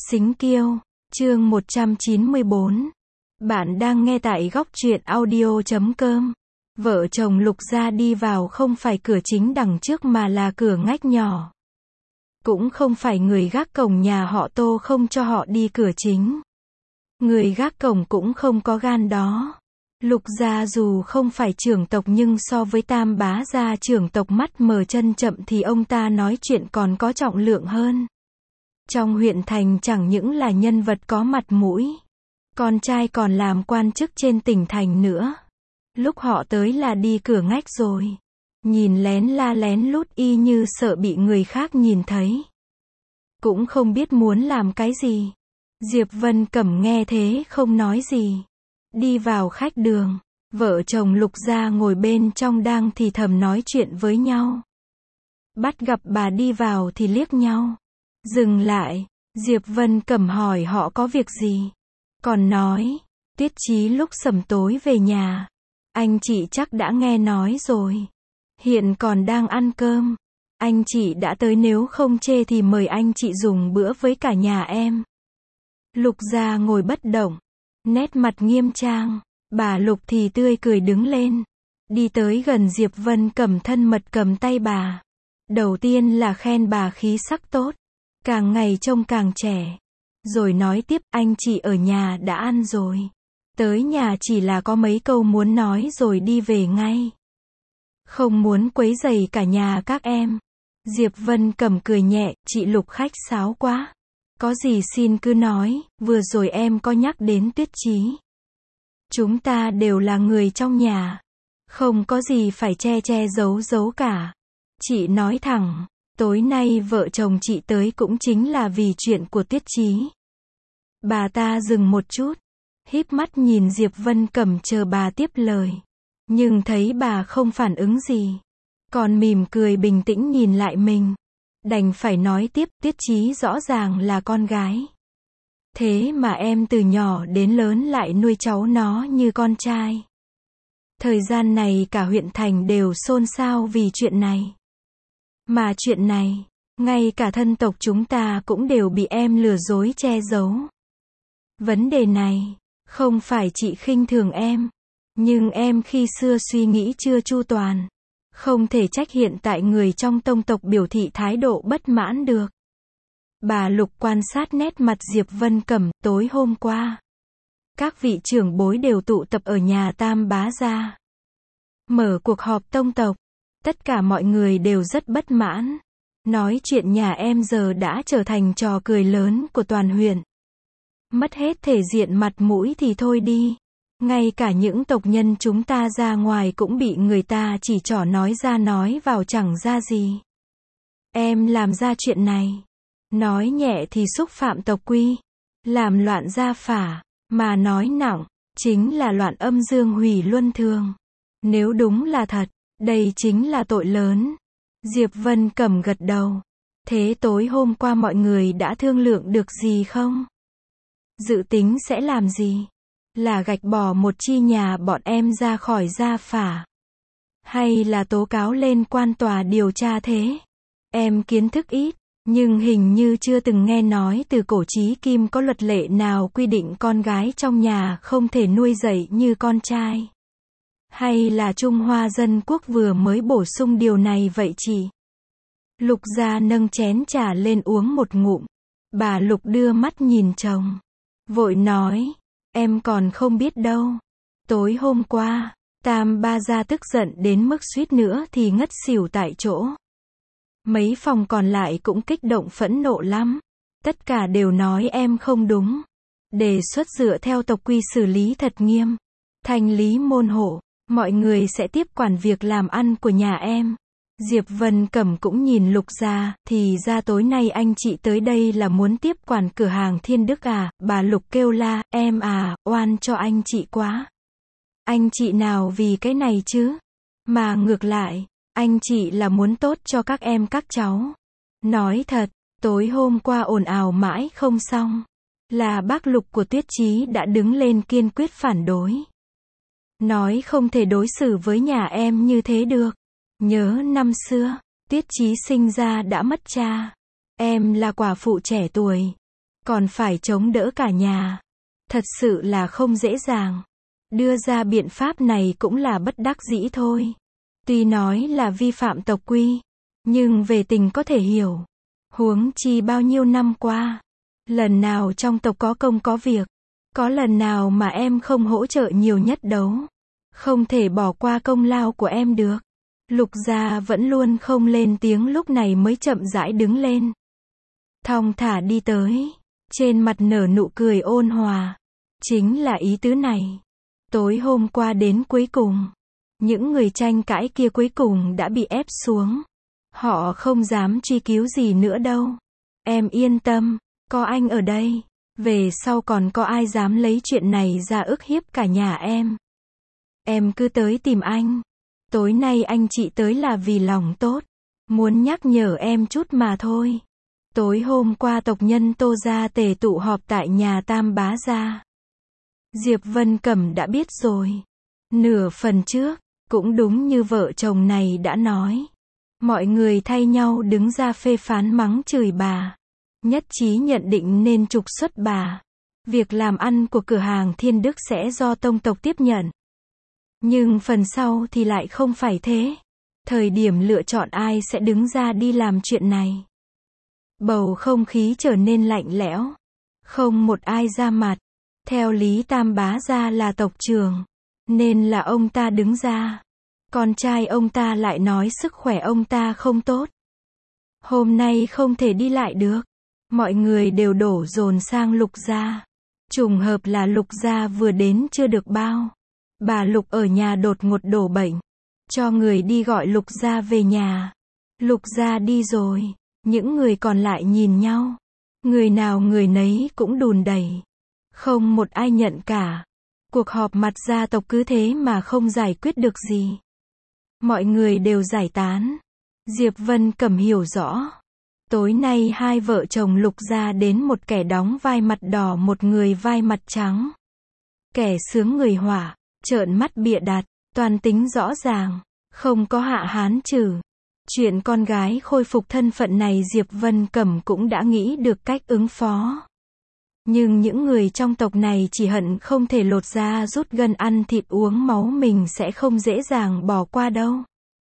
Xính Kiêu, chương 194. Bạn đang nghe tại góc truyện audio.com. Vợ chồng Lục Gia đi vào không phải cửa chính đằng trước mà là cửa ngách nhỏ. Cũng không phải người gác cổng nhà họ Tô không cho họ đi cửa chính. Người gác cổng cũng không có gan đó. Lục Gia dù không phải trưởng tộc nhưng so với Tam Bá gia trưởng tộc mắt mờ chân chậm thì ông ta nói chuyện còn có trọng lượng hơn. Trong huyện thành chẳng những là nhân vật có mặt mũi, con trai còn làm quan chức trên tỉnh thành nữa. Lúc họ tới là đi cửa ngách rồi. Nhìn lén la lén lút y như sợ bị người khác nhìn thấy. Cũng không biết muốn làm cái gì. Diệp Vân Cẩm nghe thế không nói gì. Đi vào khách đường, vợ chồng Lục Gia ngồi bên trong đang thì thầm nói chuyện với nhau. Bắt gặp bà đi vào thì liếc nhau. Dừng lại, Diệp Vân Cẩm hỏi họ có việc gì. Còn nói, Tiết Chí lúc sẩm tối về nhà. Anh chị chắc đã nghe nói rồi. Hiện còn đang ăn cơm. Anh chị đã tới, nếu không chê thì mời anh chị dùng bữa với cả nhà em. Lục Gia ngồi bất động, nét mặt nghiêm trang. Bà Lục thì tươi cười đứng lên. Đi tới gần Diệp Vân Cẩm thân mật cầm tay bà. Đầu tiên là khen bà khí sắc tốt. Càng ngày trông càng trẻ. Rồi nói tiếp, anh chị ở nhà đã ăn rồi. Tới nhà chỉ là có mấy câu muốn nói rồi đi về ngay. Không muốn quấy rầy cả nhà các em. Diệp Vân Cẩm cười nhẹ, chị Lục khách sáo quá. Có gì xin cứ nói, vừa rồi em có nhắc đến Tuyết Chí. Chúng ta đều là người trong nhà. Không có gì phải che che giấu giấu cả. Chị nói thẳng. Tối nay vợ chồng chị tới cũng chính là vì chuyện của Tuyết Chí. Bà ta dừng một chút, híp mắt nhìn Diệp Vân Cẩm chờ bà tiếp lời. Nhưng thấy bà không phản ứng gì, còn mỉm cười bình tĩnh nhìn lại mình. Đành phải nói tiếp, Tuyết Chí rõ ràng là con gái. Thế mà em từ nhỏ đến lớn lại nuôi cháu nó như con trai. Thời gian này cả huyện thành đều xôn xao vì chuyện này. Mà chuyện này, ngay cả thân tộc chúng ta cũng đều bị em lừa dối che giấu. Vấn đề này, không phải chị khinh thường em, nhưng em khi xưa suy nghĩ chưa chu toàn. Không thể trách hiện tại người trong tông tộc biểu thị thái độ bất mãn được. Bà Lục quan sát nét mặt Diệp Vân Cẩm. Tối hôm qua, các vị trưởng bối đều tụ tập ở nhà Tam Bá gia. Mở cuộc họp tông tộc. Tất cả mọi người đều rất bất mãn. Nói chuyện nhà em giờ đã trở thành trò cười lớn của toàn huyện. Mất hết thể diện mặt mũi thì thôi đi. Ngay cả những tộc nhân chúng ta ra ngoài cũng bị người ta chỉ trỏ nói ra nói vào chẳng ra gì. Em làm ra chuyện này. Nói nhẹ thì xúc phạm tộc quy. Làm loạn gia phả. Mà nói nặng, chính là loạn âm dương hủy luân thường. Nếu đúng là thật, đây chính là tội lớn. Diệp Vân Cẩm gật đầu. Thế tối hôm qua mọi người đã thương lượng được gì không? Dự tính sẽ làm gì? Là gạch bỏ một chi nhà bọn em ra khỏi gia phả? Hay là tố cáo lên quan tòa điều tra thế? Em kiến thức ít, nhưng hình như chưa từng nghe nói từ cổ chí kim có luật lệ nào quy định con gái trong nhà không thể nuôi dạy như con trai. Hay là Trung Hoa Dân Quốc vừa mới bổ sung điều này vậy chị? Lục Gia nâng chén trà lên uống một ngụm. Bà Lục đưa mắt nhìn chồng. Vội nói, em còn không biết đâu. Tối hôm qua, Tam Ba gia tức giận đến mức suýt nữa thì ngất xỉu tại chỗ. Mấy phòng còn lại cũng kích động phẫn nộ lắm. Tất cả đều nói em không đúng. Đề xuất dựa theo tộc quy xử lý thật nghiêm. Thanh lý môn hộ. Mọi người sẽ tiếp quản việc làm ăn của nhà em. Diệp Vân Cẩm cũng nhìn Lục Gia, thì ra tối nay anh chị tới đây là muốn tiếp quản cửa hàng Thiên Đức à? Bà Lục kêu la, em à, oan cho anh chị quá. Anh chị nào vì cái này chứ? Mà ngược lại, anh chị là muốn tốt cho các em các cháu. Nói thật, tối hôm qua ồn ào mãi không xong. Là bác Lục của Tuyết Chí đã đứng lên kiên quyết phản đối. Nói không thể đối xử với nhà em như thế được. Nhớ năm xưa, Tuyết Chí sinh ra đã mất cha. Em là quả phụ trẻ tuổi. còn phải chống đỡ cả nhà. Thật sự là không dễ dàng. Đưa ra biện pháp này cũng là bất đắc dĩ thôi. Tuy nói là vi phạm tộc quy, nhưng về tình có thể hiểu. Huống chi bao nhiêu năm qua, lần nào trong tộc có công có việc, có lần nào mà em không hỗ trợ nhiều nhất đâu. Không thể bỏ qua công lao của em được. Lục Gia vẫn luôn không lên tiếng, lúc này mới chậm rãi đứng lên. Thong thả đi tới, trên mặt nở nụ cười ôn hòa. Chính là ý tứ này. Tối hôm qua đến cuối cùng, những người tranh cãi kia cuối cùng đã bị ép xuống. Họ không dám truy cứu gì nữa đâu. Em yên tâm, có anh ở đây, về sau còn có ai dám lấy chuyện này ra ức hiếp cả nhà em. Em cứ tới tìm anh. Tối nay anh chị tới là vì lòng tốt, muốn nhắc nhở em chút mà thôi. Tối hôm qua tộc nhân Tô gia tề tụ họp tại nhà Tam bá gia. Diệp Vân Cẩm đã biết rồi. Nửa phần trước, cũng đúng như vợ chồng này đã nói. Mọi người thay nhau đứng ra phê phán mắng chửi bà. Nhất trí nhận định nên trục xuất bà. Việc làm ăn của cửa hàng Thiên Đức sẽ do tông tộc tiếp nhận. Nhưng phần sau thì lại không phải thế. Thời điểm lựa chọn ai sẽ đứng ra đi làm chuyện này. Bầu không khí trở nên lạnh lẽo. Không một ai ra mặt. Theo lý Tam bá gia là tộc trưởng, nên là ông ta đứng ra. Con trai ông ta lại nói sức khỏe ông ta không tốt. Hôm nay không thể đi lại được. Mọi người đều đổ dồn sang Lục gia. Trùng hợp là Lục gia vừa đến chưa được bao. Bà Lục ở nhà đột ngột đổ bệnh. Cho người đi gọi Lục gia về nhà. Lục gia đi rồi. Những người còn lại nhìn nhau. Người nào người nấy cũng đùn đẩy. Không một ai nhận cả. Cuộc họp mặt gia tộc cứ thế mà không giải quyết được gì. Mọi người đều giải tán. Diệp Vân Cẩm hiểu rõ. Tối nay hai vợ chồng Lục gia đến, một kẻ đóng vai mặt đỏ, một người vai mặt trắng. Kẻ sướng người hỏa, trợn mắt bịa đặt, toàn tính rõ ràng, không có hạ hán trừ. Chuyện con gái khôi phục thân phận này Diệp Vân Cẩm cũng đã nghĩ được cách ứng phó. Nhưng những người trong tộc này chỉ hận không thể lột da rút gân ăn thịt uống máu, mình sẽ không dễ dàng bỏ qua đâu.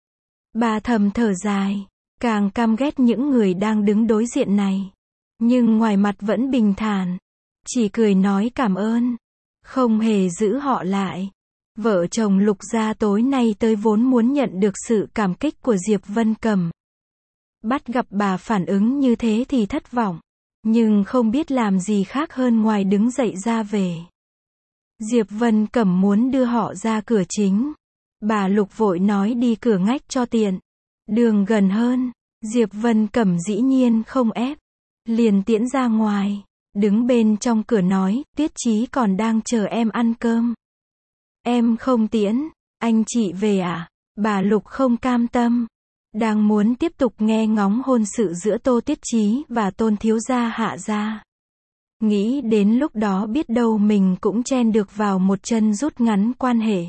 Bà thầm thở dài, càng căm ghét những người đang đứng đối diện này. Nhưng ngoài mặt vẫn bình thản, chỉ cười nói cảm ơn, không hề giữ họ lại. Vợ chồng Lục gia tối nay tới vốn muốn nhận được sự cảm kích của Diệp Vân Cẩm. Bắt gặp bà phản ứng như thế thì thất vọng. Nhưng không biết làm gì khác hơn ngoài đứng dậy ra về. Diệp Vân Cẩm muốn đưa họ ra cửa chính. Bà Lục vội nói đi cửa ngách cho tiện. Đường gần hơn. Diệp Vân Cẩm dĩ nhiên không ép. Liền tiễn ra ngoài. Đứng bên trong cửa nói, Tiết Chí còn đang chờ em ăn cơm. Em không tiễn, anh chị về à? Bà Lục không cam tâm. Đang muốn tiếp tục nghe ngóng hôn sự giữa Tô Tiết Chí và Tôn thiếu gia Hạ gia. Nghĩ đến lúc đó biết đâu mình cũng chen được vào một chân, rút ngắn quan hệ.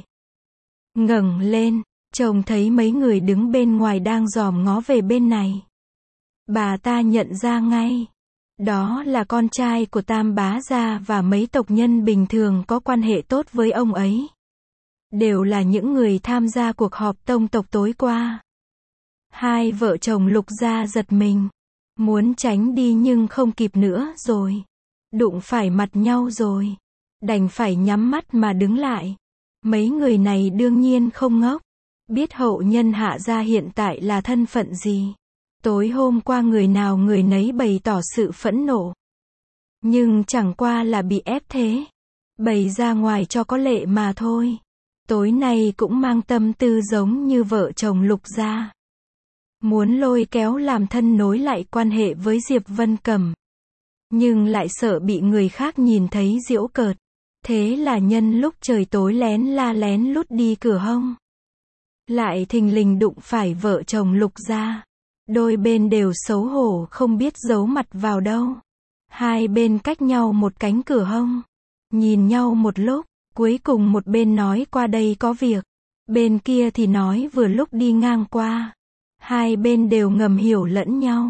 Ngẩng lên, trông thấy mấy người đứng bên ngoài đang dòm ngó về bên này. Bà ta nhận ra ngay. Đó là con trai của Tam bá gia và mấy tộc nhân bình thường có quan hệ tốt với ông ấy. Đều là những người tham gia cuộc họp tông tộc tối qua. Hai vợ chồng Lục gia giật mình. Muốn tránh đi nhưng không kịp nữa rồi. Đụng phải mặt nhau rồi. Đành phải nhắm mắt mà đứng lại. Mấy người này đương nhiên không ngốc. Biết hậu nhân Hạ gia hiện tại là thân phận gì. Tối hôm qua người nào người nấy bày tỏ sự phẫn nộ. Nhưng chẳng qua là bị ép thế. Bày ra ngoài cho có lệ mà thôi. Tối nay cũng mang tâm tư giống như vợ chồng Lục gia. Muốn lôi kéo làm thân nối lại quan hệ với Diệp Vân Cẩm. Nhưng lại sợ bị người khác nhìn thấy giễu cợt. Thế là nhân lúc trời tối lén la lén lút đi cửa hông. Lại thình lình đụng phải vợ chồng Lục gia. Đôi bên đều xấu hổ không biết giấu mặt vào đâu. Hai bên cách nhau một cánh cửa hông. Nhìn nhau một lúc, cuối cùng một bên nói qua đây có việc. Bên kia thì nói vừa lúc đi ngang qua. Hai bên đều ngầm hiểu lẫn nhau.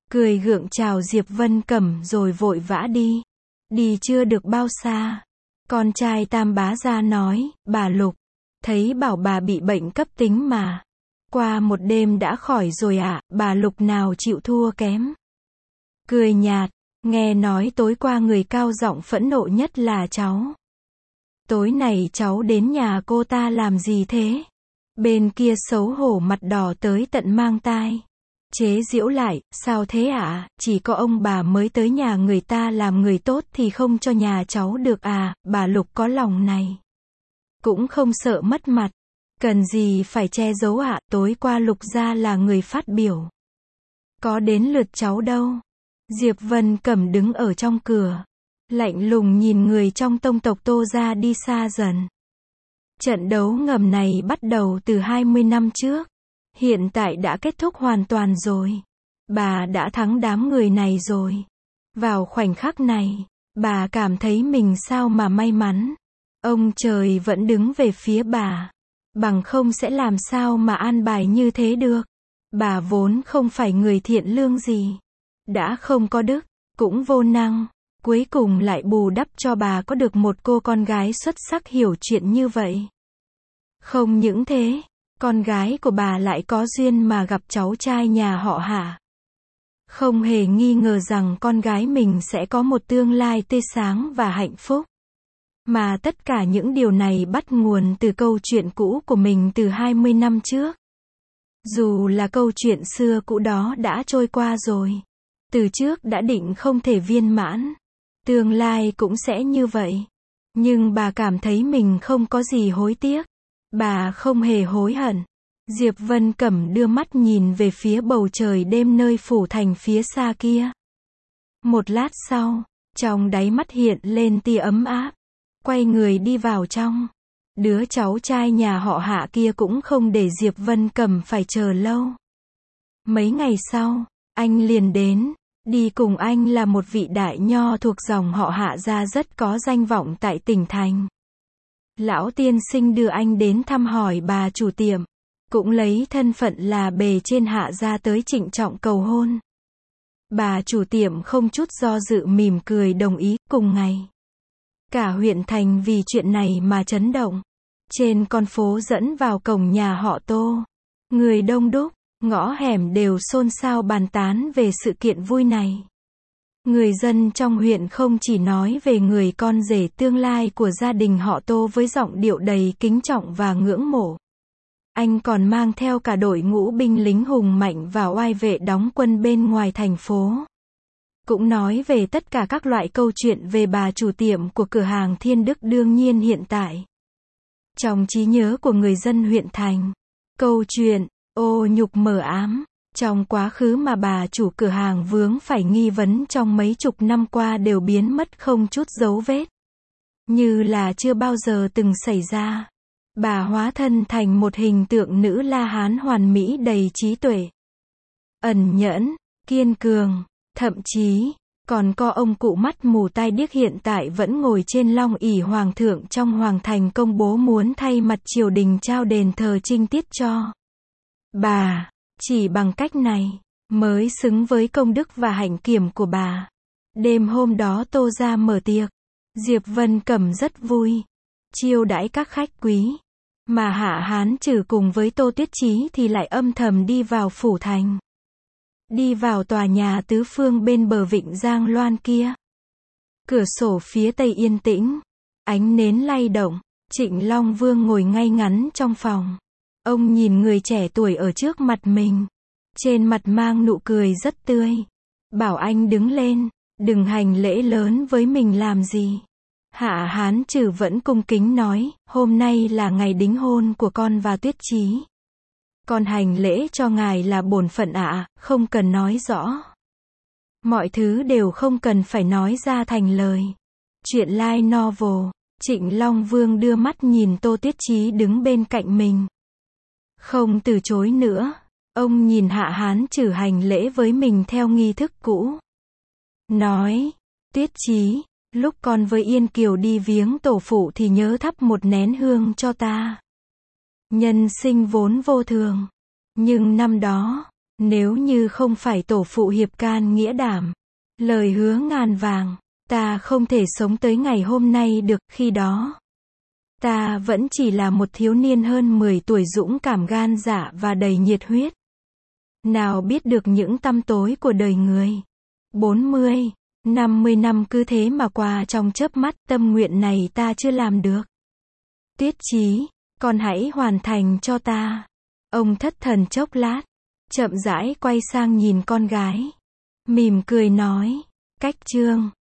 cười gượng chào Diệp Vân Cẩm rồi vội vã đi. Đi chưa được bao xa, con trai Tam bá ra nói, bà Lục, thấy bảo bà bị bệnh cấp tính mà. Qua một đêm đã khỏi rồi ạ, bà Lục nào chịu thua kém. Cười nhạt, nghe nói tối qua người cao giọng phẫn nộ nhất là cháu. Tối này cháu đến nhà cô ta làm gì thế? Bên kia xấu hổ mặt đỏ tới tận mang tai. Chế giễu lại, sao thế ạ? Chỉ có ông bà mới tới nhà người ta làm người tốt thì không cho nhà cháu được à? Bà Lục có lòng này, cũng không sợ mất mặt. Cần gì phải che giấu ạ? Tối qua Lục gia là người phát biểu, có đến lượt cháu đâu. Diệp Vân Cẩm đứng ở trong cửa, lạnh lùng nhìn người trong tông tộc Tô gia đi xa dần. Trận đấu ngầm này bắt đầu từ 20 năm trước, hiện tại đã kết thúc hoàn toàn rồi. Bà đã thắng đám người này rồi. Vào khoảnh khắc này, bà cảm thấy mình sao mà may mắn. Ông trời vẫn đứng về phía bà, bằng không sẽ làm sao mà an bài như thế được. Bà vốn không phải người thiện lương gì, đã không có đức, cũng vô năng, cuối cùng lại bù đắp cho bà có được một cô con gái xuất sắc hiểu chuyện như vậy. Không những thế, con gái của bà lại có duyên mà gặp cháu trai nhà họ Hạ. Không hề nghi ngờ rằng con gái mình sẽ có một tương lai tươi sáng và hạnh phúc. Mà tất cả những điều này bắt nguồn từ câu chuyện cũ của mình từ 20 năm trước. Dù là câu chuyện xưa cũ đó đã trôi qua rồi, từ trước đã định không thể viên mãn, tương lai cũng sẽ như vậy. Nhưng bà cảm thấy mình không có gì hối tiếc. Bà không hề hối hận. Diệp Vân Cẩm đưa mắt nhìn về phía bầu trời đêm nơi phủ thành phía xa kia. Một lát sau, trong đáy mắt hiện lên tia ấm áp. Quay người đi vào trong. Đứa cháu trai nhà họ Hạ kia cũng không để Diệp Vân Cẩm phải chờ lâu. Mấy ngày sau, anh liền đến. Đi cùng anh là một vị đại nho thuộc dòng họ Hạ gia rất có danh vọng tại tỉnh thành. Lão tiên sinh đưa anh đến thăm hỏi bà chủ tiệm, cũng lấy thân phận là bề trên Hạ gia tới trịnh trọng cầu hôn. Bà chủ tiệm không chút do dự mỉm cười đồng ý. Cùng ngày, cả huyện thành vì chuyện này mà chấn động. Trên con phố dẫn vào cổng nhà họ Tô, người đông đúc, ngõ hẻm đều xôn xao bàn tán về sự kiện vui này. Người dân trong huyện không chỉ nói về người con rể tương lai của gia đình họ Tô với giọng điệu đầy kính trọng và ngưỡng mộ. Anh còn mang theo cả đội ngũ binh lính hùng mạnh và oai vệ đóng quân bên ngoài thành phố. Cũng nói về tất cả các loại câu chuyện về bà chủ tiệm của cửa hàng Thiên Đức đương nhiên hiện tại. Trong trí nhớ của người dân huyện thành, câu chuyện ô nhục mờ ám trong quá khứ mà bà chủ cửa hàng vướng phải nghi vấn trong mấy chục năm qua đều biến mất không chút dấu vết. Như là chưa bao giờ từng xảy ra. Bà hóa thân thành một hình tượng nữ La Hán hoàn mỹ đầy trí tuệ, ẩn nhẫn, kiên cường, thậm chí còn có ông cụ mắt mù tai điếc hiện tại vẫn ngồi trên long ỷ hoàng thượng trong hoàng thành công bố muốn thay mặt triều đình trao đền thờ trinh tiết cho bà. Chỉ bằng cách này, mới xứng với công đức và hạnh kiểm của bà. Đêm hôm đó Tô gia mở tiệc. Diệp Vân Cẩm rất vui. Chiêu đãi các khách quý. Mà Hạ Hán Trừ cùng với Tô Tuyết Chí thì lại âm thầm đi vào phủ thành. Đi vào tòa nhà tứ phương bên bờ vịnh Giang Loan kia. Cửa sổ phía tây yên tĩnh. Ánh nến lay động. Trịnh Long Vương ngồi ngay ngắn trong phòng. Ông nhìn người trẻ tuổi ở trước mặt mình. Trên mặt mang nụ cười rất tươi. Bảo anh đứng lên, đừng hành lễ lớn với mình làm gì. Hạ Hán Trừ vẫn cung kính nói, hôm nay là ngày đính hôn của con và Tuyết Chí. Con hành lễ cho ngài là bổn phận ạ, không cần nói rõ. Mọi thứ đều không cần phải nói ra thành lời. Chuyện light novel. Trịnh Long Vương đưa mắt nhìn Tô Tuyết Chí đứng bên cạnh mình. Không từ chối nữa. Ông nhìn Hạ Hán Trừ hành lễ với mình theo nghi thức cũ. Nói, Tuyết Chí, lúc con với Yên Kiều đi viếng tổ phụ thì nhớ thắp một nén hương cho ta. Nhân sinh vốn vô thường. Nhưng năm đó, Nếu như không phải tổ phụ hiệp can nghĩa đảm, lời hứa ngàn vàng, ta không thể sống tới ngày hôm nay được, khi đó ta vẫn chỉ là một thiếu niên hơn 10 tuổi dũng cảm gan dạ và đầy nhiệt huyết. Nào biết được những tăm tối của đời người. 40, 50 năm cứ thế mà qua trong chớp mắt, tâm nguyện này ta chưa làm được. Tiết Chí, con hãy hoàn thành cho ta. Ông thất thần chốc lát, chậm rãi quay sang nhìn con gái. Mỉm cười nói, cách chương